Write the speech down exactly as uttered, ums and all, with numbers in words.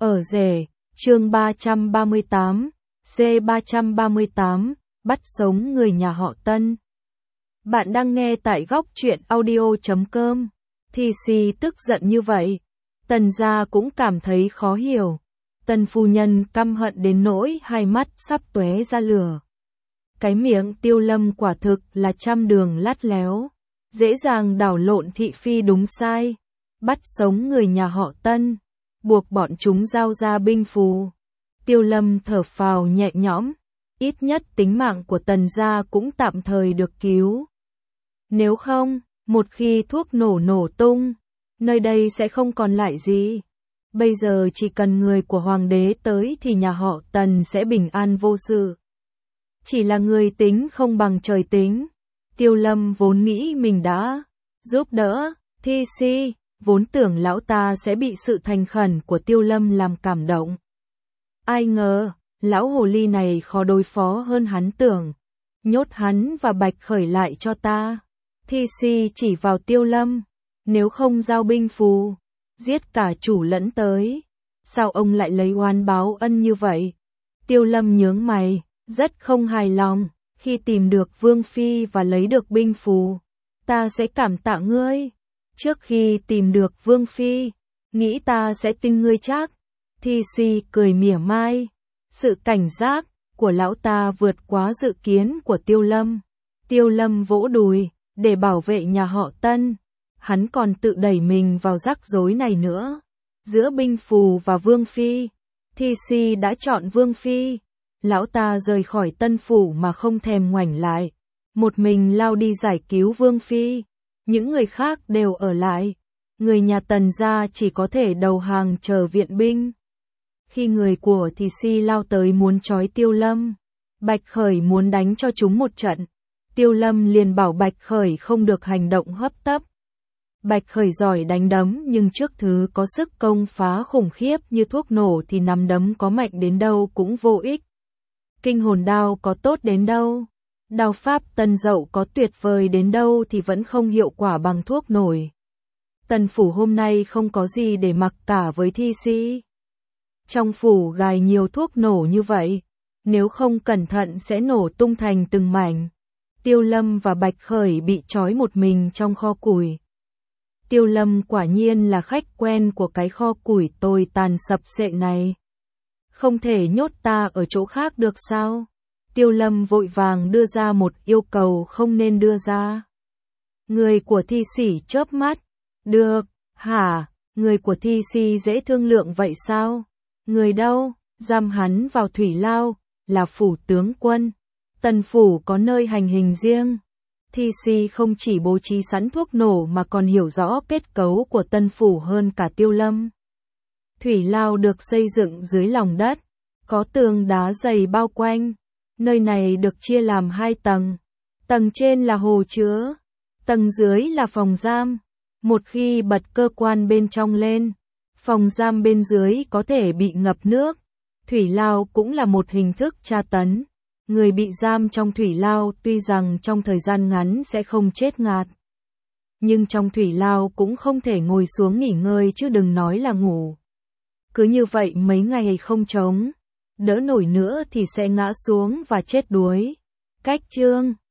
Ở rể, chương ba trăm ba mươi tám, C ba trăm ba mươi tám, bắt sống người nhà họ Tân. Bạn đang nghe tại góc truyện audio chấm com. Thi Si tức giận như vậy. Tần gia cũng cảm thấy khó hiểu. Tần phu nhân căm hận đến nỗi hai mắt sắp tóe ra lửa. Cái miệng Tiêu Lâm quả thực là trăm đường lắt léo, dễ dàng đảo lộn thị phi đúng sai, bắt sống người nhà họ Tân, buộc bọn chúng giao ra binh phù. Tiêu Lâm thở phào nhẹ nhõm, ít nhất tính mạng của Tần gia cũng tạm thời được cứu. Nếu không, một khi thuốc nổ nổ tung, nơi đây sẽ không còn lại gì. Bây giờ chỉ cần người của hoàng đế tới thì nhà họ Tần sẽ bình an vô sự. Chỉ là người tính không bằng trời tính. Tiêu Lâm vốn nghĩ mình đã giúp đỡ Thi Si, vốn tưởng lão ta sẽ bị sự thành khẩn của Tiêu Lâm làm cảm động. Ai ngờ, lão hồ ly này khó đối phó hơn hắn tưởng. Nhốt hắn và Bạch Khởi lại cho ta. Thi Si chỉ vào Tiêu Lâm, nếu không giao binh phù, giết cả chủ lẫn tới. Sao ông lại lấy oán báo ân như vậy? Tiêu Lâm nhướng mày, rất không hài lòng. Khi tìm được Vương Phi và lấy được binh phù, ta sẽ cảm tạ ngươi. Trước khi tìm được Vương Phi, nghĩ ta sẽ tin ngươi chắc. Thi Si cười mỉa mai. Sự cảnh giác của lão ta vượt quá dự kiến của Tiêu Lâm. Tiêu Lâm vỗ đùi, để bảo vệ nhà họ Tân. Hắn còn tự đẩy mình vào rắc rối này nữa. Giữa binh phù và Vương Phi, Thi Si đã chọn Vương Phi. Lão ta rời khỏi Tân phủ mà không thèm ngoảnh lại, một mình lao đi giải cứu Vương Phi. Những người khác đều ở lại. Người nhà Tần gia chỉ có thể đầu hàng chờ viện binh. Khi người của Thi Si lao tới muốn trói Tiêu Lâm, Bạch Khởi muốn đánh cho chúng một trận. Tiêu Lâm liền bảo Bạch Khởi không được hành động hấp tấp. Bạch Khởi giỏi đánh đấm nhưng trước thứ có sức công phá khủng khiếp như thuốc nổ thì nắm đấm có mạnh đến đâu cũng vô ích. Kinh hồn đao có tốt đến đâu, đao pháp Tân Dậu có tuyệt vời đến đâu thì vẫn không hiệu quả bằng thuốc nổi. Tần phủ hôm nay không có gì để mặc cả với Thi Si. Trong phủ gài nhiều thuốc nổ như vậy, nếu không cẩn thận sẽ nổ tung thành từng mảnh. Tiêu Lâm và Bạch Khởi bị trói một mình trong kho củi. Tiêu Lâm quả nhiên là khách quen của cái kho củi tồi tàn sập xệ này. Không thể nhốt ta ở chỗ khác được sao? Tiêu Lâm vội vàng đưa ra một yêu cầu không nên đưa ra. Người của Thi Si chớp mắt. Được, hả? Người của Thi Si dễ thương lượng vậy sao? Người đâu? Giam hắn vào thủy lao, là phủ tướng quân. Tần phủ có nơi hành hình riêng. Thi Si không chỉ bố trí sẵn thuốc nổ mà còn hiểu rõ kết cấu của Tân phủ hơn cả Tiêu Lâm. Thủy lao được xây dựng dưới lòng đất, có tường đá dày bao quanh. Nơi này được chia làm hai tầng. Tầng trên là hồ chứa, tầng dưới là phòng giam. Một khi bật cơ quan bên trong lên, phòng giam bên dưới có thể bị ngập nước. Thủy lao cũng là một hình thức tra tấn. Người bị giam trong thủy lao tuy rằng trong thời gian ngắn sẽ không chết ngạt, nhưng trong thủy lao cũng không thể ngồi xuống nghỉ ngơi chứ đừng nói là ngủ. Cứ như vậy mấy ngày không chống đỡ nổi nữa thì sẽ ngã xuống và chết đuối. Cách chương